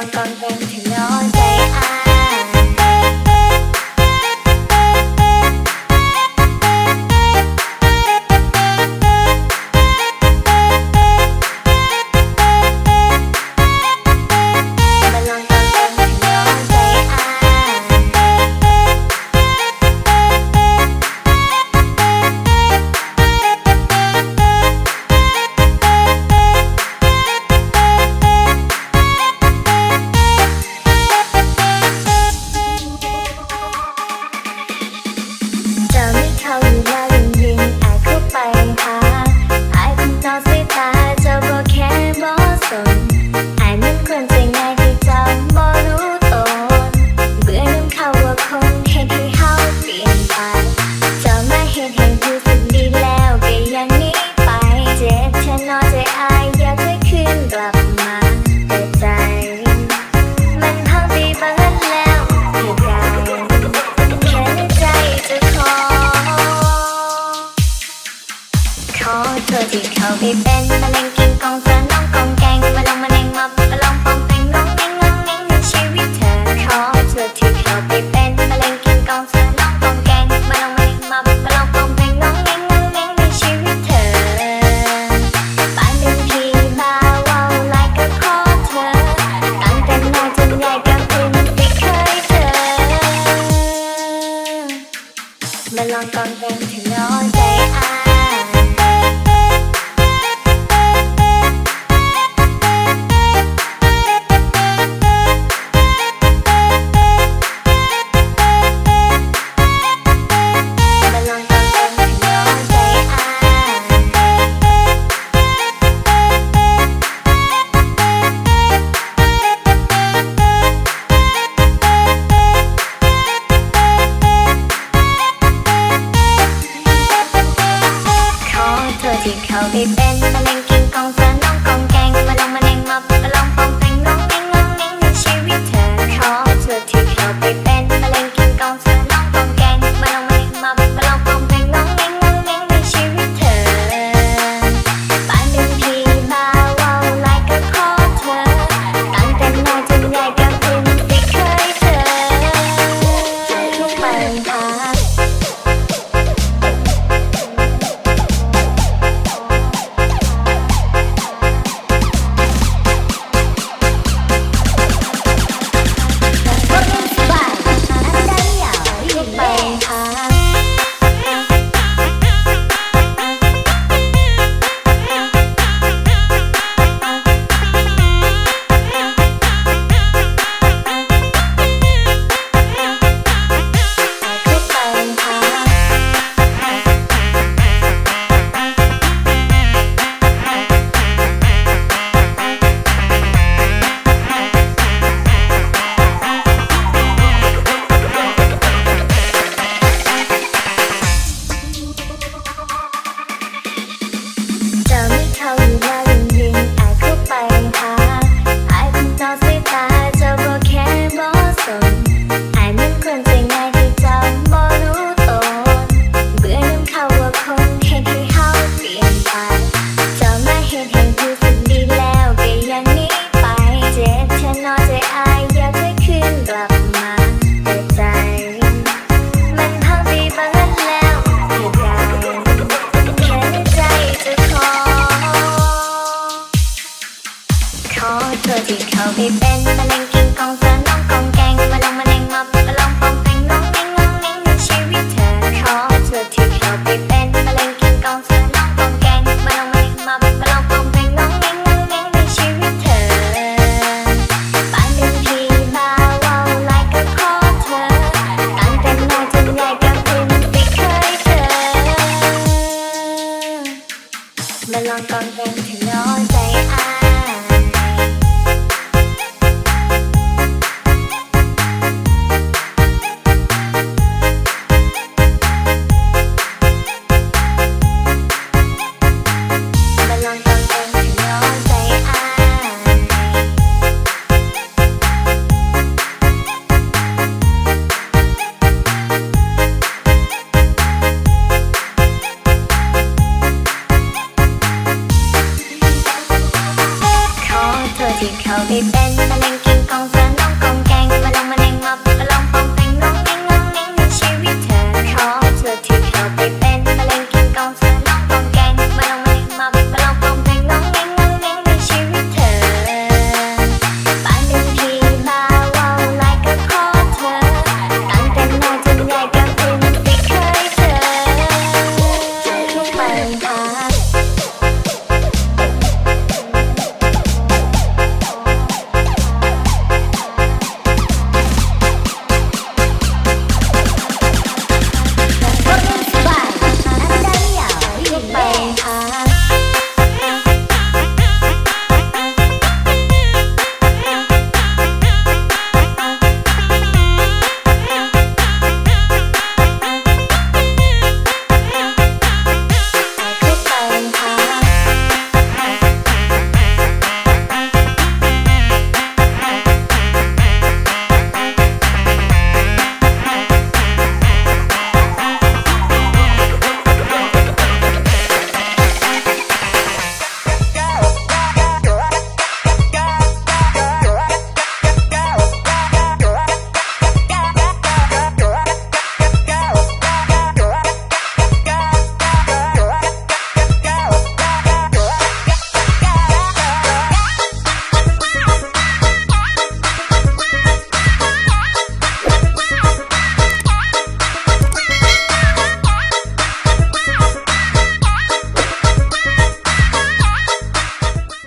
องกองเป็นถึงน้อยใจอ้ายเขาอยู่แล้วยิ่งอายเข้าไปหาอายคงต่อสายตาเจ้าบ่แค่บ่สนอายนั้นคนใจง่ายที่จำบ่รู้ตนเบื่อน้ำเขาว่าคงเห็นให้เฮาเปลี่ยนไปเจ้ามาเห็นให้รู้สึกดีแล้วก็ยังหนีไปเจ็บแค่น้อยใจอายอยากให้คืนกลับมาแต่ใจมันพังไปเบิดแล้วที่ใดแค่ในใจจะขอโทษที่เขาไปเป็นมะเร็งกินกองเสือน้องกองแกงมาลองมาแนงมาลองปองแต่งน้องแงงน้องแงงในชีวิตเธอขอโทษที่เขาไปเป็นมะเร็งกินกองเสือน้องกองแกงมาลองมาแนงมาลองปองแต่งน้องแงงน้องแงงในชีวิตเธอบ้านเป็นพี่บ่าวว้าวไล่ก็ขอเธอตั้งแต่น้อยจนใหญ่ก็เป็นที่เคยเจอมาลองกองแกงถึงน้อยใจอ้ายที่เขาไปเป็นมะเร็งกินกองเสือน้องกองแกงมาลองมาแนงมาลองปองแต่งน้องแงงน้องแงงในชีวิตเธอขอโทษที่เขาไปเป็นมะเร็งกินกองเสือน้องกองแกงมาลองมาแนงมาลองปองแต่งน้องแงงน้องแงงในชีวิตเธอบ้านเป็นพี่บ่าวว้าวไล่ก็ขอเธอตั้งแต่น้อยจนใหญ่ก็เป็นที่เคยเจอทุกปัญหาเขาอยู่แล้วยิ่งอายเข้าไปหาอายคงต่อสายตาเจ้าบ่แค่บ่สนอายนั้นคนใจง่ายที่จำบ่รู้ตนเบื่อน้ำเขาว่าคงเห็นให้เฮาเปลี่ยนไปเจ้ามาเห็นให้รู้สึกดีแล้วก็ยังหนีไปเจ็บแค่น้อยใจอายอยากให้คืนกลับมาแต่ใจมันพังไปเบิดแล้วที่ใดแค่ในใจจะขอโทษที่เขาไปเป็นมะเร็งกินกองเสือน้องกองแกงมาลองมาแนงมาลองปองแต่งน้องแงงน้องแงงในชีวิตเธอขอโทษที่เขาไปเป็นมะเร็งกินกองเสือน้องกองแกงมาลองมาแนงมาลองปองแต่งน้องแงงน้องแงงในชีวิตเธอบ้านเป็นพี่บ่าวว้าวไล่ก็ขอเธอตั้งแต่น้อยจนใหญ่ก็เป็นที่เคยเจอมาลองกองแกงถึงน้อย